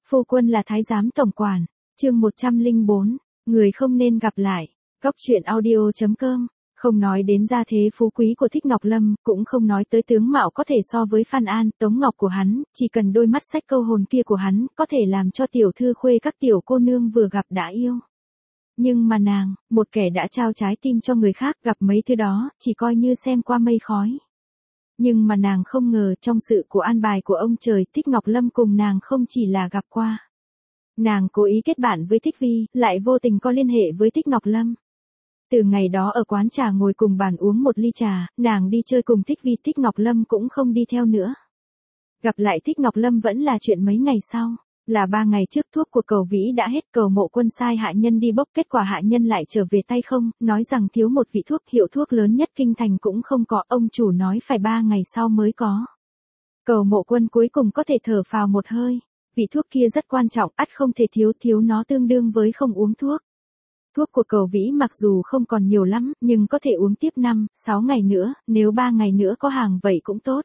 Phu quân là thái giám tổng quản. Chương 104, người không nên gặp lại. Góc truyện audio.com. Không nói đến gia thế phú quý của Thích Ngọc Lâm, cũng không nói tới tướng mạo có thể so với Phan An, Tống Ngọc của hắn, chỉ cần đôi mắt sách câu hồn kia của hắn, có thể làm cho tiểu thư khuê các tiểu cô nương vừa gặp đã yêu. Nhưng mà nàng, một kẻ đã trao trái tim cho người khác, gặp mấy thứ đó, chỉ coi như xem qua mây khói. Nhưng mà nàng không ngờ trong sự của an bài của ông trời, Thích Ngọc Lâm cùng nàng không chỉ là gặp qua. Nàng cố ý kết bạn với Thích Vi, lại vô tình có liên hệ với Thích Ngọc Lâm. Từ ngày đó ở quán trà ngồi cùng bàn uống một ly trà, nàng đi chơi cùng Thích Vi, Thích Ngọc Lâm cũng không đi theo nữa. Gặp lại Thích Ngọc Lâm vẫn là chuyện mấy ngày sau, là 3 ngày trước thuốc của Cầu Vĩ đã hết. Cầu Mộ Quân sai hạ nhân đi bốc, kết quả hạ nhân lại trở về tay không, nói rằng thiếu một vị thuốc, hiệu thuốc lớn nhất kinh thành cũng không có, ông chủ nói phải 3 ngày sau mới có. Cầu Mộ Quân cuối cùng có thể thở phào một hơi, vị thuốc kia rất quan trọng, ắt không thể thiếu nó tương đương với không uống thuốc. Thuốc của Cầu Vĩ mặc dù không còn nhiều lắm, nhưng có thể uống tiếp 5-6 ngày nữa, nếu 3 ngày nữa có hàng vậy cũng tốt.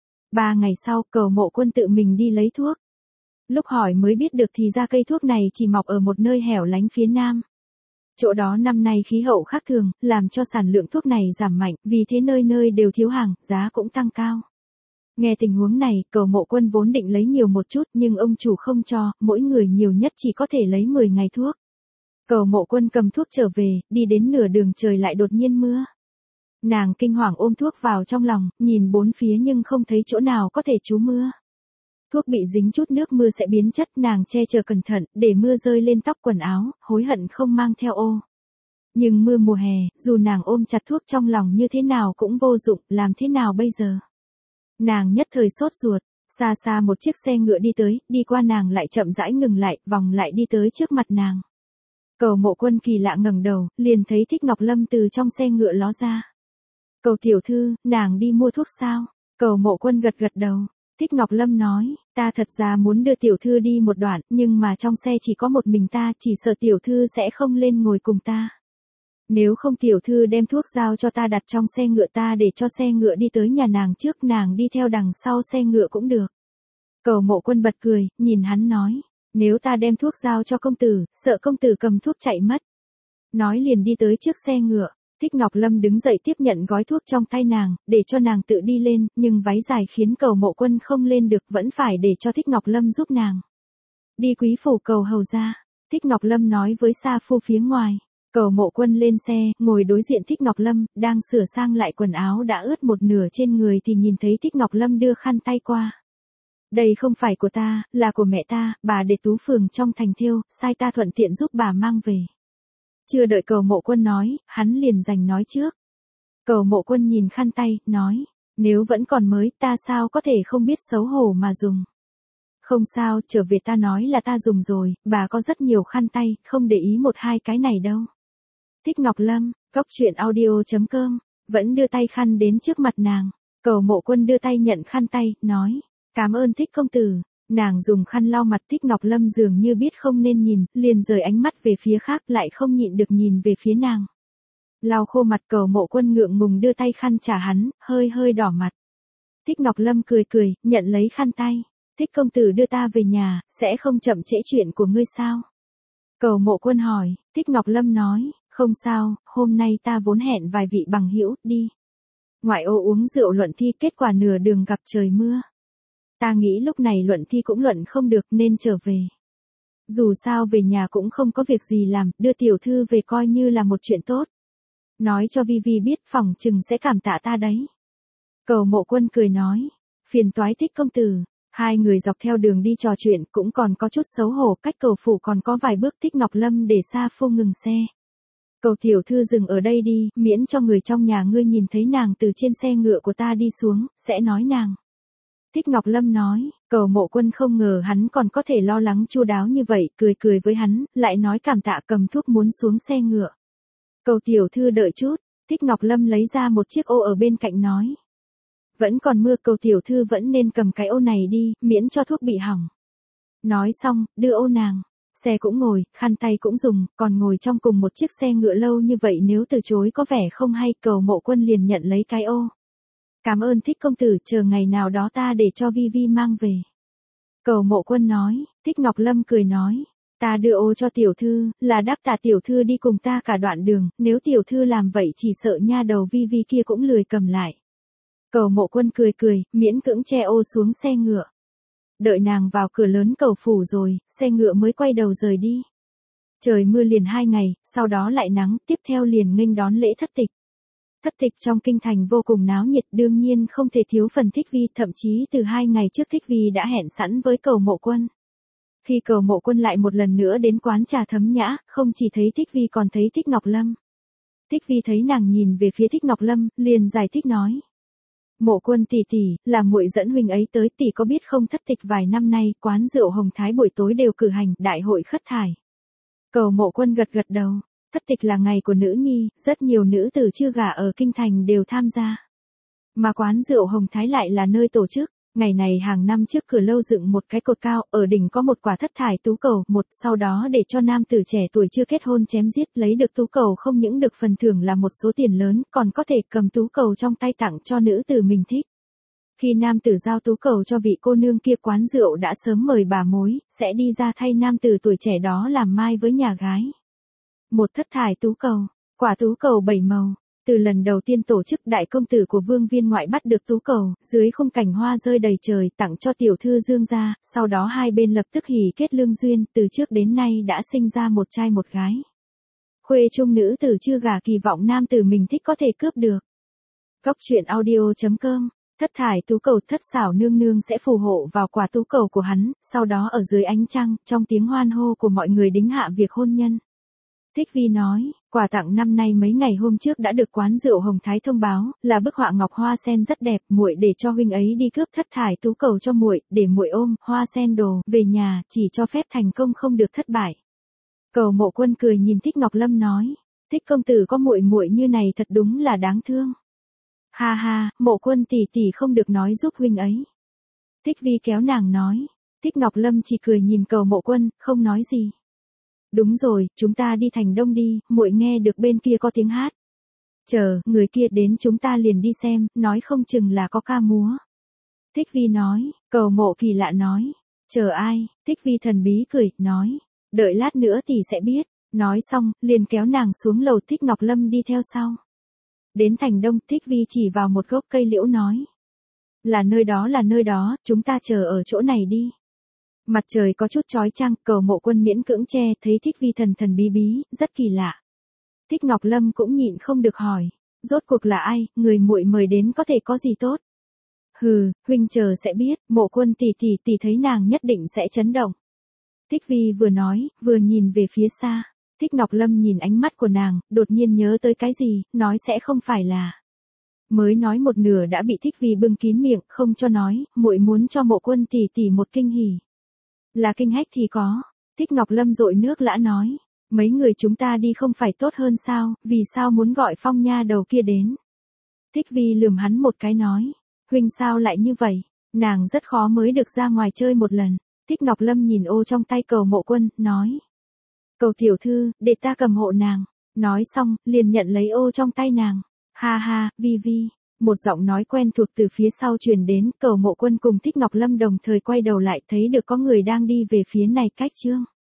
3 ngày sau, Cầu Mộ Quân tự mình đi lấy thuốc. Lúc hỏi mới biết được thì ra cây thuốc này chỉ mọc ở một nơi hẻo lánh phía nam. Chỗ đó năm nay khí hậu khác thường, làm cho sản lượng thuốc này giảm mạnh, vì thế nơi nơi đều thiếu hàng, giá cũng tăng cao. Nghe tình huống này, Cầu Mộ Quân vốn định lấy nhiều một chút nhưng ông chủ không cho, mỗi người nhiều nhất chỉ có thể lấy 10 ngày thuốc. Cầu Mộ Quân cầm thuốc trở về, đi đến nửa đường trời lại đột nhiên mưa. Nàng kinh hoàng ôm thuốc vào trong lòng, nhìn bốn phía nhưng không thấy chỗ nào có thể trú mưa. Thuốc bị dính chút nước mưa sẽ biến chất, nàng che chở cẩn thận, để mưa rơi lên tóc quần áo, hối hận không mang theo ô. Nhưng mưa mùa hè, dù nàng ôm chặt thuốc trong lòng như thế nào cũng vô dụng, làm thế nào bây giờ? Nàng nhất thời sốt ruột, xa xa một chiếc xe ngựa đi tới, đi qua nàng lại chậm rãi ngừng lại, vòng lại đi tới trước mặt nàng. Cầu Mộ Quân kỳ lạ ngẩng đầu, liền thấy Thích Ngọc Lâm từ trong xe ngựa ló ra. Cầu tiểu thư, nàng đi mua thuốc sao? Cầu Mộ Quân gật gật đầu. Thích Ngọc Lâm nói, ta thật ra muốn đưa tiểu thư đi một đoạn, nhưng mà trong xe chỉ có một mình ta, chỉ sợ tiểu thư sẽ không lên ngồi cùng ta. Nếu không tiểu thư đem thuốc giao cho ta đặt trong xe ngựa ta để cho xe ngựa đi tới nhà nàng trước, nàng đi theo đằng sau xe ngựa cũng được. Cầu Mộ Quân bật cười, nhìn hắn nói, nếu ta đem thuốc giao cho công tử, sợ công tử cầm thuốc chạy mất. Nói liền đi tới trước xe ngựa. Thích Ngọc Lâm đứng dậy tiếp nhận gói thuốc trong tay nàng, để cho nàng tự đi lên, nhưng váy dài khiến Cầu Mộ Quân không lên được, vẫn phải để cho Thích Ngọc Lâm giúp nàng. Đi quý phủ cầu hầu ra, Thích Ngọc Lâm nói với sa phu phía ngoài. Cầu Mộ Quân lên xe, ngồi đối diện Thích Ngọc Lâm, đang sửa sang lại quần áo đã ướt một nửa trên người thì nhìn thấy Thích Ngọc Lâm đưa khăn tay qua. Đây không phải của ta, là của mẹ ta, bà để Tú Phường trong thành thêu, sai ta thuận tiện giúp bà mang về. Chưa đợi Cầu Mộ Quân nói, hắn liền giành nói trước. Cầu Mộ Quân nhìn khăn tay, nói, nếu vẫn còn mới, ta sao có thể không biết xấu hổ mà dùng. Không sao, trở về ta nói là ta dùng rồi, bà có rất nhiều khăn tay, không để ý một hai cái này đâu. Thích Ngọc Lâm, góc truyện audio.com, vẫn đưa tay khăn đến trước mặt nàng. Cầu Mộ Quân đưa tay nhận khăn tay, nói, cảm ơn Thích công tử. Nàng dùng khăn lau mặt. Thích Ngọc Lâm dường như biết không nên nhìn, liền rời ánh mắt về phía khác, lại không nhịn được nhìn về phía nàng. Lau khô mặt. Cầu Mộ Quân ngượng ngùng đưa tay khăn trả hắn, hơi đỏ mặt. Thích Ngọc Lâm cười, nhận lấy khăn tay. Thích công tử đưa ta về nhà, sẽ không chậm trễ chuyện của ngươi sao? Cầu Mộ Quân hỏi. Thích Ngọc Lâm nói, không sao, hôm nay ta vốn hẹn vài vị bằng hữu, đi ngoại ô uống rượu luận thi, kết quả nửa đường gặp trời mưa. Ta nghĩ lúc này luận thi cũng luận không được nên trở về. Dù sao về nhà cũng không có việc gì làm, đưa tiểu thư về coi như là một chuyện tốt. Nói cho Vi Vi biết, phỏng chừng sẽ cảm tạ ta đấy. Cầu Mộ Quân cười nói, phiền toái Thích công tử. Hai người dọc theo đường đi trò chuyện, cũng còn có chút xấu hổ, cách cầu phủ còn có vài bước. Thích Ngọc Lâm để sa phu ngừng xe. Cầu tiểu thư dừng ở đây đi, miễn cho người trong nhà ngươi nhìn thấy nàng từ trên xe ngựa của ta đi xuống, sẽ nói nàng. Thích Ngọc Lâm nói, Cầu Mộ Quân không ngờ hắn còn có thể lo lắng chu đáo như vậy, cười với hắn, lại nói cảm tạ, cầm thuốc muốn xuống xe ngựa. Cầu tiểu thư đợi chút. Thích Ngọc Lâm lấy ra một chiếc ô ở bên cạnh nói. Vẫn còn mưa, cầu tiểu thư vẫn nên cầm cái ô này đi, miễn cho thuốc bị hỏng. Nói xong, đưa ô nàng. Xe cũng ngồi, khăn tay cũng dùng, còn ngồi trong cùng một chiếc xe ngựa lâu như vậy, nếu từ chối có vẻ không hay. Cầu Mộ Quân liền nhận lấy cái ô. Cảm ơn Thích công tử, chờ ngày nào đó ta để cho Vi Vi mang về. Cầu Mộ Quân nói, Thích Ngọc Lâm cười nói, ta đưa ô cho tiểu thư, là đáp tạ tiểu thư đi cùng ta cả đoạn đường, nếu tiểu thư làm vậy chỉ sợ nha đầu Vi Vi kia cũng lười cầm lại. Cầu Mộ Quân cười cười, miễn cưỡng che ô xuống xe ngựa. Đợi nàng vào cửa lớn cầu phủ rồi, xe ngựa mới quay đầu rời đi. Trời mưa liền 2 ngày, sau đó lại nắng, tiếp theo liền nghênh đón lễ thất tịch. Thất tịch trong kinh thành vô cùng náo nhiệt, đương nhiên không thể thiếu phần Thích Vi, thậm chí từ 2 ngày trước Thích Vi đã hẹn sẵn với Cầu Mộ Quân. Khi Cầu Mộ Quân lại một lần nữa đến quán trà Thấm Nhã, không chỉ thấy Thích Vi còn thấy Thích Ngọc Lâm. Thích Vi thấy nàng nhìn về phía Thích Ngọc Lâm, liền giải thích nói. Mộ Quân tỷ tỷ, là muội dẫn huynh ấy tới, tỷ có biết không, thất tịch vài năm nay, quán rượu Hồng Thái buổi tối đều cử hành đại hội khất thải. Cầu Mộ Quân gật gật đầu, thất tịch là ngày của nữ nhi, rất nhiều nữ tử chưa gả ở kinh thành đều tham gia. Mà quán rượu Hồng Thái lại là nơi tổ chức, ngày này hàng năm trước cửa lâu dựng một cái cột cao, ở đỉnh có một quả thất thải tú cầu, sau đó để cho nam tử trẻ tuổi chưa kết hôn chém giết, lấy được tú cầu không những được phần thưởng là một số tiền lớn, còn có thể cầm tú cầu trong tay tặng cho nữ tử mình thích. Khi nam tử giao tú cầu cho vị cô nương kia, quán rượu đã sớm mời bà mối, sẽ đi ra thay nam tử tuổi trẻ đó làm mai với nhà gái. Một thất thải tú cầu, quả tú cầu 7 màu. Từ lần đầu tiên tổ chức, đại công tử của Vương Viên Ngoại bắt được tú cầu, dưới khung cảnh hoa rơi đầy trời, tặng cho tiểu thư Dương gia, sau đó hai bên lập tức hỉ kết lương duyên, từ trước đến nay đã sinh ra một trai một gái. Khuê trung nữ tử chưa gả kỳ vọng nam tử mình thích có thể cướp được. Góc truyện audio.com. Thất thải tú cầu, thất xảo nương nương sẽ phù hộ vào quả tú cầu của hắn, sau đó ở dưới ánh trăng, trong tiếng hoan hô của mọi người đính hạ việc hôn nhân. Thích Vi nói, quà tặng năm nay mấy ngày hôm trước đã được quán rượu Hồng Thái thông báo, là bức họa ngọc hoa sen rất đẹp, muội để cho huynh ấy đi cướp thất thải tú cầu cho muội, để muội ôm hoa sen đồ về nhà, chỉ cho phép thành công không được thất bại. Cầu Mộ Quân cười nhìn Thích Ngọc Lâm nói, Thích công tử có muội muội như này thật đúng là đáng thương. Ha ha, Mộ Quân tỷ tỷ không được nói giúp huynh ấy. Thích Vi kéo nàng nói, Thích Ngọc Lâm chỉ cười nhìn Cầu Mộ Quân, không nói gì. Đúng rồi, chúng ta đi thành Đông đi, muội nghe được bên kia có tiếng hát. Chờ, người kia đến chúng ta liền đi xem, nói không chừng là có ca múa. Thích Vi nói, Cầu Mộ kỳ lạ nói, chờ ai, Thích Vi thần bí cười, nói, đợi lát nữa thì sẽ biết. Nói xong, liền kéo nàng xuống lầu, Thích Ngọc Lâm đi theo sau. Đến thành Đông, Thích Vi chỉ vào một gốc cây liễu nói. Là nơi đó, chúng ta chờ ở chỗ này đi. Mặt trời có chút chói chang, Cầu Mộ Quân miễn cưỡng che, thấy Thích Vi thần thần bí bí, rất kỳ lạ. Thích Ngọc Lâm cũng nhịn không được hỏi, rốt cuộc là ai, người muội mời đến có thể có gì tốt? Hừ, huynh chờ sẽ biết, Mộ Quân tỷ thấy nàng nhất định sẽ chấn động. Thích Vi vừa nói, vừa nhìn về phía xa. Thích Ngọc Lâm nhìn ánh mắt của nàng, đột nhiên nhớ tới cái gì, nói sẽ không phải là. Mới nói một nửa đã bị Thích Vi bưng kín miệng, không cho nói, muội muốn cho Mộ Quân tỷ một kinh hỉ. Là kinh hách thì có. Thích Ngọc Lâm dội nước lã nói, mấy người chúng ta đi không phải tốt hơn sao, vì sao muốn gọi Phong nha đầu kia đến. Thích Vi lườm hắn một cái nói, huynh sao lại như vậy, nàng rất khó mới được ra ngoài chơi một lần. Thích Ngọc Lâm nhìn ô trong tay Cầu Mộ Quân, nói, Cầu tiểu thư, để ta cầm hộ nàng. Nói xong, liền nhận lấy ô trong tay nàng. Ha ha, Vi Vi. Một giọng nói quen thuộc từ phía sau truyền đến, Cầu Mộ Quân cùng Thích Ngọc Lâm đồng thời quay đầu lại, thấy được có người đang đi về phía này cách chương.